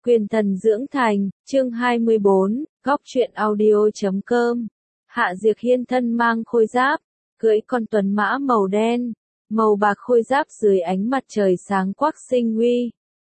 Quyền thần dưỡng thành, chương 24, góc truyện audio.com. Hạ Diệc Hiên thân mang khôi giáp, cưỡi con tuấn mã màu đen, màu bạc khôi giáp dưới ánh mặt trời sáng quắc sinh huy.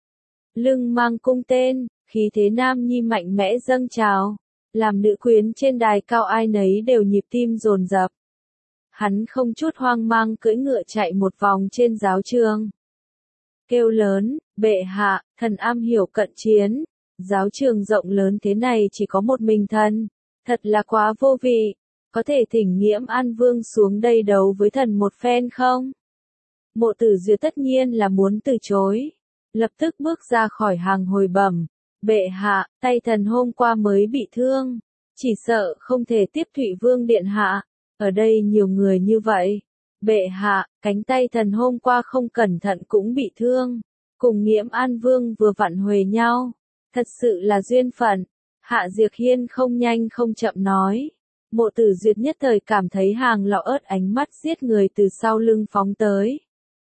Lưng mang cung tên, khí thế nam nhi mạnh mẽ dâng trào, làm nữ quyến trên đài cao ai nấy đều nhịp tim dồn dập. Hắn không chút hoang mang cưỡi ngựa chạy một vòng trên giáo trường. Kêu lớn, bệ hạ, thần am hiểu cận chiến, giáo trường rộng lớn thế này chỉ có một mình thần, thật là quá vô vị, có thể thỉnh Nghiễm An Vương xuống đây đấu với thần một phen không? Mộ Tử Duyệt tất nhiên là muốn từ chối, lập tức bước ra khỏi hàng hồi bẩm, bệ hạ, tay thần hôm qua mới bị thương, chỉ sợ không thể tiếp Thụy Vương điện hạ, ở đây nhiều người như vậy. Bệ hạ, cánh tay thần hôm qua không cẩn thận cũng bị thương, cùng Nghiễm An Vương vừa vặn huề nhau, thật sự là duyên phận. Hạ Diệc Hiên không nhanh không chậm nói. Mộ Tử Duyệt nhất thời cảm thấy hàng lọ ớt ánh mắt giết người từ sau lưng phóng tới.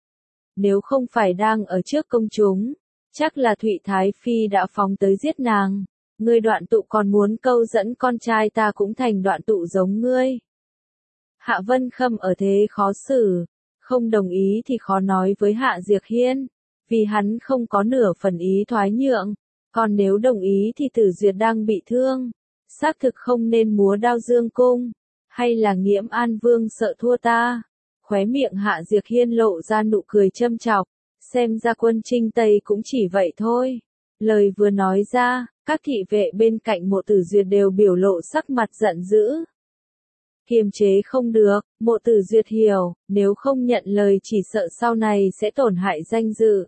Nếu không phải đang ở trước công chúng, chắc là Thụy Thái Phi đã phóng tới giết nàng. Ngươi Đoạn Tụ còn muốn câu dẫn con trai ta cũng thành Đoạn Tụ giống ngươi. Hạ Vân Khâm ở thế khó xử, không đồng ý thì khó nói với Hạ Diệc Hiên, vì hắn không có nửa phần ý thoái nhượng, còn nếu đồng ý thì Tử Duyệt đang bị thương, xác thực không nên múa đao dương cung, hay là Nghiễm An Vương sợ thua ta. Khóe miệng Hạ Diệc Hiên lộ ra nụ cười châm chọc, xem ra quân Trinh Tây cũng chỉ vậy thôi. Lời vừa nói ra, các thị vệ bên cạnh Mộ Tử Duyệt đều biểu lộ sắc mặt giận dữ. Kiềm chế không được, Mộ Tử Duyệt hiểu, nếu không nhận lời chỉ sợ sau này sẽ tổn hại danh dự.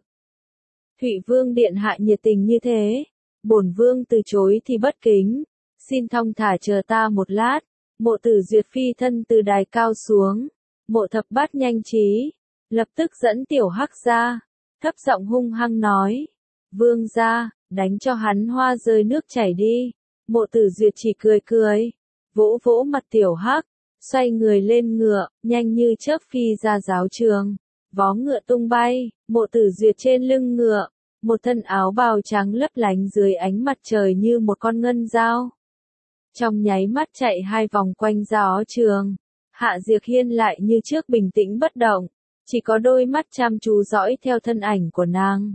Thụy Vương điện hạ nhiệt tình như thế, bổn vương từ chối thì bất kính, xin thong thả chờ ta một lát. Mộ Tử Duyệt phi thân từ đài cao xuống, Mộ Thập Bát nhanh trí, lập tức dẫn Tiểu Hắc ra, thấp giọng hung hăng nói, vương gia, đánh cho hắn hoa rơi nước chảy đi. Mộ Tử Duyệt chỉ cười cười, vỗ vỗ mặt Tiểu Hắc, xoay người lên ngựa, nhanh như chớp phi ra giáo trường. Vó ngựa tung bay, Mộ Tử Duyệt trên lưng ngựa, một thân áo bào trắng lấp lánh dưới ánh mặt trời như một con ngân dao. Trong nháy mắt chạy hai vòng quanh giáo trường, Hạ Diệc Hiên lại như trước bình tĩnh bất động, chỉ có đôi mắt chăm chú dõi theo thân ảnh của nàng.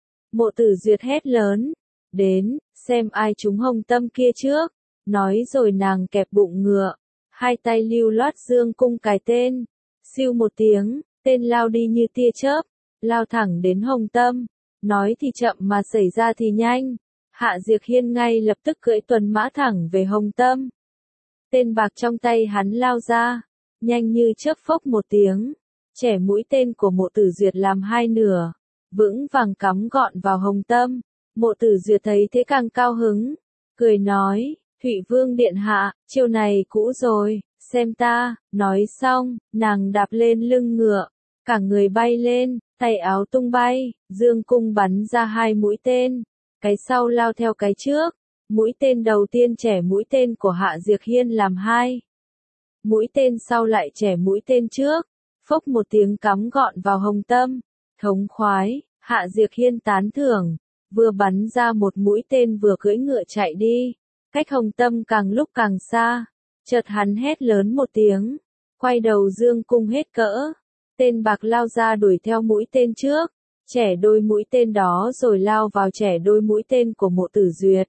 Mộ Tử Duyệt hét lớn, đến, xem ai trúng hồng tâm kia trước, nói rồi nàng kẹp bụng ngựa, hai tay lưu loát dương cung cài tên, siêu một tiếng, tên lao đi như tia chớp, lao thẳng đến hồng tâm, nói thì chậm mà xảy ra thì nhanh. Hạ Diệc Hiên ngay lập tức cưỡi tuần mã thẳng về hồng tâm. Tên bạc trong tay hắn lao ra, nhanh như chớp phốc một tiếng, chẻ mũi tên của Mộ Tử Duyệt làm hai nửa, vững vàng cắm gọn vào hồng tâm. Mộ Tử Duyệt thấy thế càng cao hứng, cười nói, Thụy Vương điện hạ, chiêu này cũ rồi, xem ta. Nói xong, nàng đạp lên lưng ngựa, cả người bay lên, tay áo tung bay, dương cung bắn ra hai mũi tên, cái sau lao theo cái trước. Mũi tên đầu tiên chẻ mũi tên của Hạ Diệc Hiên làm hai, mũi tên sau lại chẻ mũi tên trước, phốc một tiếng cắm gọn vào hồng tâm. Thống khoái, Hạ Diệc Hiên tán thưởng, vừa bắn ra một mũi tên vừa cưỡi ngựa chạy đi, cách hồng tâm càng lúc càng xa. Chợt hắn hét lớn một tiếng, quay đầu dương cung hết cỡ, tên bạc lao ra đuổi theo mũi tên trước, chẻ đôi mũi tên đó rồi lao vào chẻ đôi mũi tên của Mộ Tử Duyệt.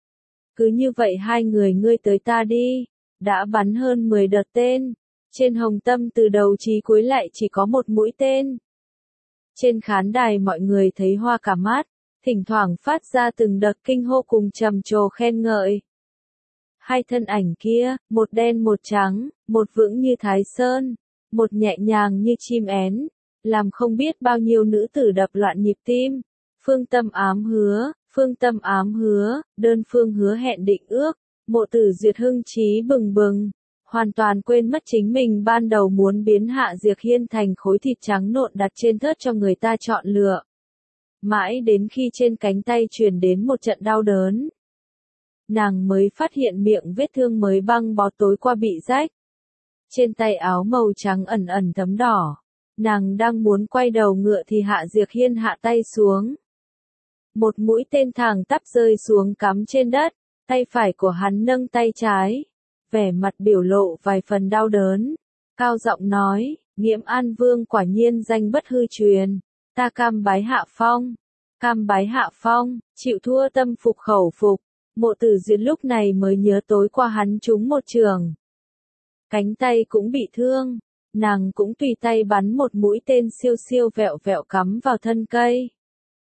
Cứ như vậy hai người ngươi tới ta đi, đã bắn hơn 10 đợt tên, trên hồng tâm từ đầu chí cuối lại chỉ có một mũi tên. Trên khán đài mọi người thấy hoa cả mắt, thỉnh thoảng phát ra từng đợt kinh hô cùng trầm trồ khen ngợi. Hai thân ảnh kia, một đen một trắng, một vững như Thái Sơn, một nhẹ nhàng như chim én, làm không biết bao nhiêu nữ tử đập loạn nhịp tim. Phương tâm ám hứa, đơn phương hứa hẹn định ước. Mộ Tử Duyệt hưng trí bừng bừng, hoàn toàn quên mất chính mình ban đầu muốn biến Hạ Diệc Hiên thành khối thịt trắng nộn đặt trên thớt cho người ta chọn lựa. Mãi đến khi trên cánh tay truyền đến một trận đau đớn, nàng mới phát hiện miệng vết thương mới băng bó tối qua bị rách. Trên tay áo màu trắng ẩn ẩn thấm đỏ. Nàng đang muốn quay đầu ngựa thì Hạ Diệc Hiên hạ tay xuống. một mũi tên thẳng tắp rơi xuống cắm trên đất, tay phải của hắn nâng tay trái, vẻ mặt biểu lộ vài phần đau đớn, cao giọng nói, Nghiễm An Vương quả nhiên danh bất hư truyền, ta cam bái hạ phong, cam bái hạ phong, chịu thua tâm phục khẩu phục. Mộ Tử Duyệt lúc này mới nhớ tối qua hắn trúng một trường, cánh tay cũng bị thương, nàng cũng tùy tay bắn một mũi tên siêu siêu vẹo vẹo cắm vào thân cây.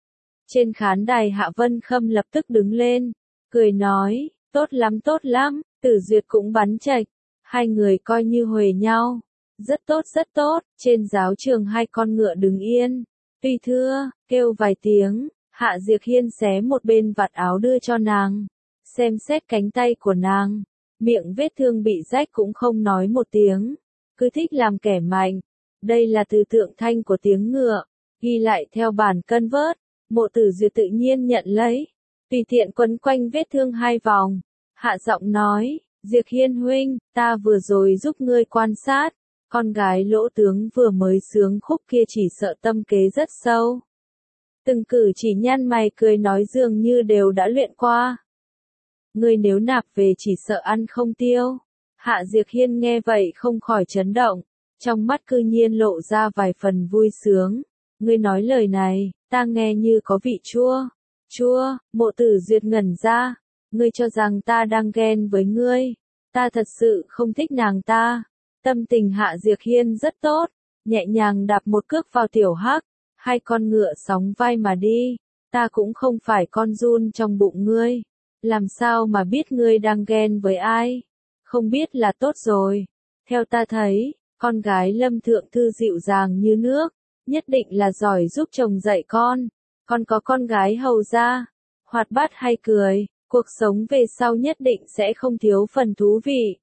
Trên khán đài Hạ Vân Khâm lập tức đứng lên, cười nói, tốt lắm, Tử Duyệt cũng bắn chệch, hai người coi như huề nhau, rất tốt, trên giáo trường hai con ngựa đứng yên, tuy thưa, kêu vài tiếng, Hạ Diệc Hiên xé một bên vạt áo đưa cho nàng, xem xét cánh tay của nàng, miệng vết thương bị rách cũng không nói một tiếng, cứ thích làm kẻ mạnh, đây là từ tượng thanh của tiếng ngựa, ghi lại theo bản cân vớt. Mộ Tử Duyệt tự nhiên nhận lấy, tùy tiện quấn quanh vết thương hai vòng, hạ giọng nói, Diệc Hiên huynh, ta vừa rồi giúp ngươi quan sát, con gái Lỗ tướng vừa mới sướng khúc kia chỉ sợ tâm kế rất sâu. Từng cử chỉ nhăn mày cười nói dường như đều đã luyện qua. Ngươi nếu nạp về chỉ sợ ăn không tiêu. Hạ Diệc Hiên nghe vậy không khỏi chấn động, trong mắt cư nhiên lộ ra vài phần vui sướng. Ngươi nói lời này, ta nghe như có vị chua. Chua, Mộ Tử Duyệt ngẩn ra. Ngươi cho rằng ta đang ghen với ngươi. Ta thật sự không thích nàng ta. Tâm tình Hạ Diệc Hiên rất tốt. Nhẹ nhàng đạp một cước vào tiểu hắc. Hai con ngựa sóng vai mà đi. Ta cũng không phải con giun trong bụng ngươi. Làm sao mà biết ngươi đang ghen với ai? Không biết là tốt rồi. Theo ta thấy, con gái Lâm Thượng Thư dịu dàng như nước. Nhất định là giỏi giúp chồng dạy con. Con có con gái hầu ra, hoạt bát hay cười, cuộc sống về sau nhất định sẽ không thiếu phần thú vị.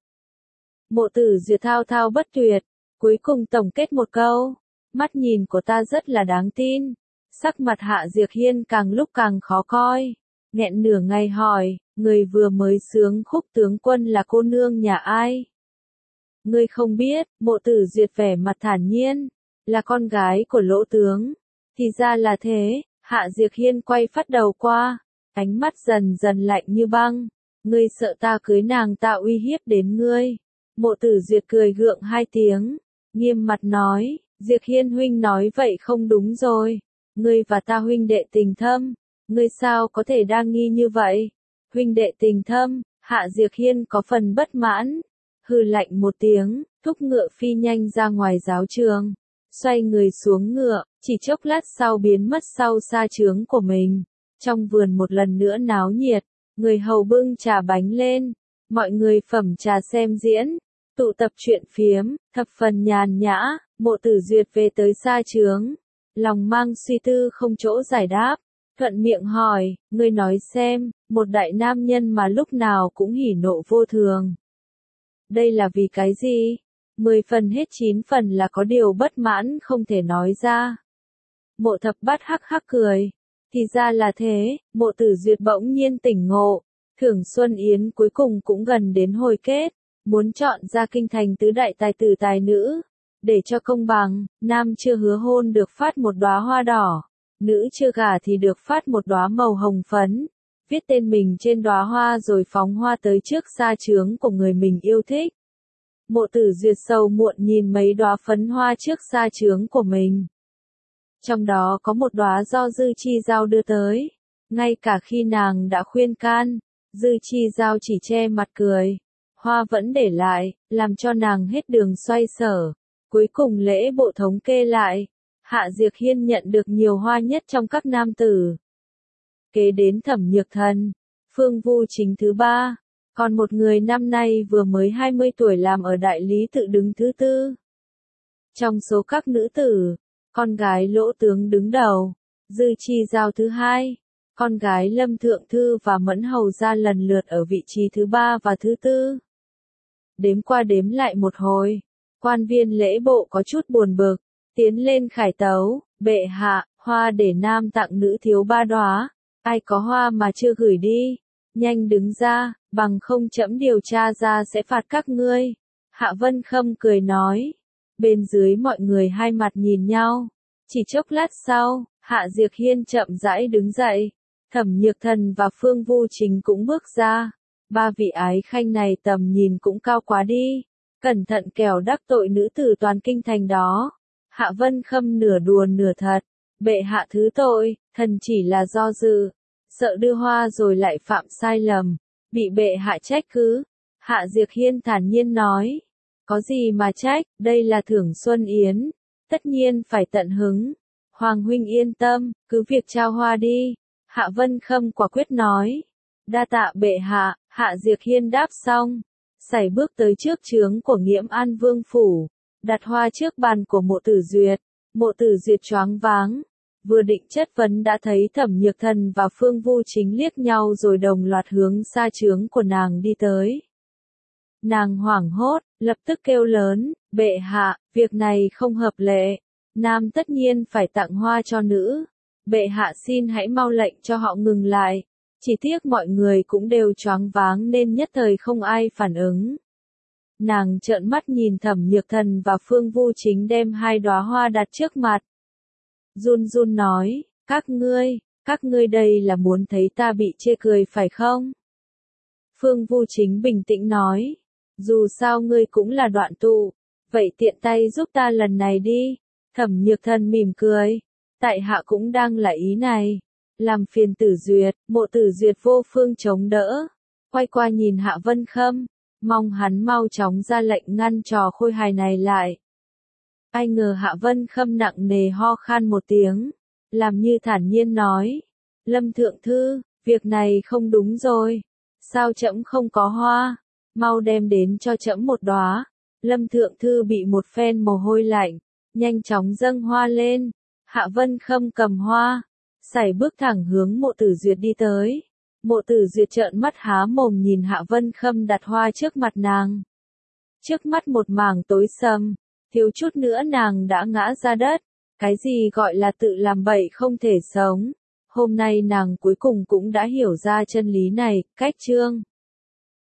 Mộ Tử Duyệt thao thao bất tuyệt, cuối cùng tổng kết một câu, mắt nhìn của ta rất là đáng tin. Sắc mặt Hạ Diệc Hiên càng lúc càng khó coi, nghẹn nửa ngày hỏi, người vừa mới sướng khúc tướng quân là cô nương nhà ai? Ngươi không biết, Mộ Tử Duyệt vẻ mặt thản nhiên, là con gái của Lỗ tướng. Thì ra là thế. Hạ Diệc Hiên quay phát đầu qua, ánh mắt dần dần lạnh như băng. Ngươi sợ ta cưới nàng ta uy hiếp đến ngươi. Mộ Tử Duyệt cười gượng hai tiếng, nghiêm mặt nói, Diệc Hiên huynh nói vậy không đúng rồi. Ngươi và ta huynh đệ tình thâm, ngươi sao có thể đa nghi như vậy? Huynh đệ tình thâm, Hạ Diệc Hiên có phần bất mãn, hừ lạnh một tiếng, thúc ngựa phi nhanh ra ngoài giáo trường. Xoay người xuống ngựa, chỉ chốc lát sau biến mất sau sa trướng của mình. Trong vườn một lần nữa náo nhiệt, người hầu bưng trà bánh lên, mọi người phẩm trà xem diễn, tụ tập chuyện phiếm, thập phần nhàn nhã. Mộ Tử Duyệt về tới sa trướng, lòng mang suy tư không chỗ giải đáp, thuận miệng hỏi, ngươi nói xem, một đại nam nhân mà lúc nào cũng hỉ nộ vô thường. Đây là vì cái gì? 10 phần hết 9 phần là có điều bất mãn không thể nói ra. Mộ Thập Bát hắc hắc cười. Thì ra là thế, Mộ Tử Duyệt bỗng nhiên tỉnh ngộ. Thưởng Xuân Yến cuối cùng cũng gần đến hồi kết. Muốn chọn ra kinh thành tứ đại tài tử tài nữ. Để cho công bằng, nam chưa hứa hôn được phát một đóa hoa đỏ. Nữ chưa gả thì được phát một đóa màu hồng phấn. Viết tên mình trên đóa hoa rồi phóng hoa tới trước sa trướng của người mình yêu thích. Mộ Tử Duyệt sầu muộn nhìn mấy đóa phấn hoa trước sa trướng của mình. Trong đó có một đóa do Dư Chi Giao đưa tới. Ngay cả khi nàng đã khuyên can, Dư Chi Giao chỉ che mặt cười. Hoa vẫn để lại, làm cho nàng hết đường xoay sở. Cuối cùng lễ bộ thống kê lại. Hạ Diệc Hiên nhận được nhiều hoa nhất trong các nam tử. Kế đến Thẩm Nhược Thần, Phương Vu Chính thứ ba. Còn một người năm nay vừa mới 20 tuổi làm ở đại lý tự đứng thứ tư. Trong số các nữ tử, con gái Lỗ tướng đứng đầu, Dư Chi Giao thứ hai, con gái Lâm Thượng Thư và Mẫn Hầu gia lần lượt ở vị trí thứ ba và thứ tư. Đếm qua đếm lại một hồi, quan viên lễ bộ có chút buồn bực, tiến lên khải tấu, bệ hạ, hoa để nam tặng nữ thiếu 3 đóa, ai có hoa mà chưa gửi đi, nhanh đứng ra, bằng không trẫm điều tra ra sẽ phạt các ngươi. Hạ Vân Khâm cười nói. Bên dưới mọi người hai mặt nhìn nhau. Chỉ chốc lát sau, Hạ Diệc Hiên chậm rãi đứng dậy. Thẩm Nhược Thần và Phương Vu Chính cũng bước ra. Ba vị ái khanh này tầm nhìn cũng cao quá đi. Cẩn thận kẻo đắc tội nữ tử toàn kinh thành đó. Hạ Vân Khâm nửa đùa nửa thật. Bệ hạ thứ tội, thần chỉ là do dự. Sợ đưa hoa rồi lại phạm sai lầm. Bị bệ hạ trách cứ. Hạ Diệc Hiên thản nhiên nói. Có gì mà trách, đây là thưởng Xuân Yến. Tất nhiên phải tận hứng. Hoàng huynh yên tâm, cứ việc trao hoa đi. Hạ Vân Khâm quả quyết nói. Đa tạ bệ hạ, Hạ Diệc Hiên đáp xong. Sải bước tới trước trướng của Nghiễm An Vương phủ. Đặt hoa trước bàn của Mộ Tử Duyệt. Mộ Tử Duyệt choáng váng. Vừa định chất vấn đã thấy Thẩm Nhược Thần và Phương Vu Chính liếc nhau rồi đồng loạt hướng xa trướng của nàng đi tới. Nàng hoảng hốt, lập tức kêu lớn, bệ hạ, việc này không hợp lệ. Nam tất nhiên phải tặng hoa cho nữ. Bệ hạ xin hãy mau lệnh cho họ ngừng lại. Chỉ tiếc mọi người cũng đều choáng váng nên nhất thời không ai phản ứng. Nàng trợn mắt nhìn Thẩm Nhược Thần và Phương Vu Chính đem hai đóa hoa đặt trước mặt. Run run nói, các ngươi đây là muốn thấy ta bị chê cười phải không? Phương Vu Chính bình tĩnh nói, dù sao ngươi cũng là đoạn tụ, vậy tiện tay giúp ta lần này đi. Thẩm Nhược Thần mỉm cười, tại hạ cũng đang là ý này. Làm phiền Tử Duyệt, Mộ Tử Duyệt vô phương chống đỡ, quay qua nhìn Hạ Vân Khâm, mong hắn mau chóng ra lệnh ngăn trò khôi hài này lại. Ai ngờ Hạ Vân Khâm nặng nề ho khan một tiếng, làm như thản nhiên nói, Lâm Thượng Thư, việc này không đúng rồi, sao trẫm không có hoa, mau đem đến cho trẫm một đóa. Lâm Thượng Thư bị một phen mồ hôi lạnh, nhanh chóng dâng hoa lên. Hạ Vân Khâm cầm hoa, sải bước thẳng hướng Mộ Tử Duyệt đi tới. Mộ Tử Duyệt trợn mắt há mồm nhìn Hạ Vân Khâm đặt hoa trước mặt nàng. Trước mắt một mảng tối sầm, thiếu chút nữa nàng đã ngã ra đất. Cái gì gọi là tự làm bậy không thể sống. Hôm nay nàng cuối cùng cũng đã hiểu ra chân lý này, cách chương.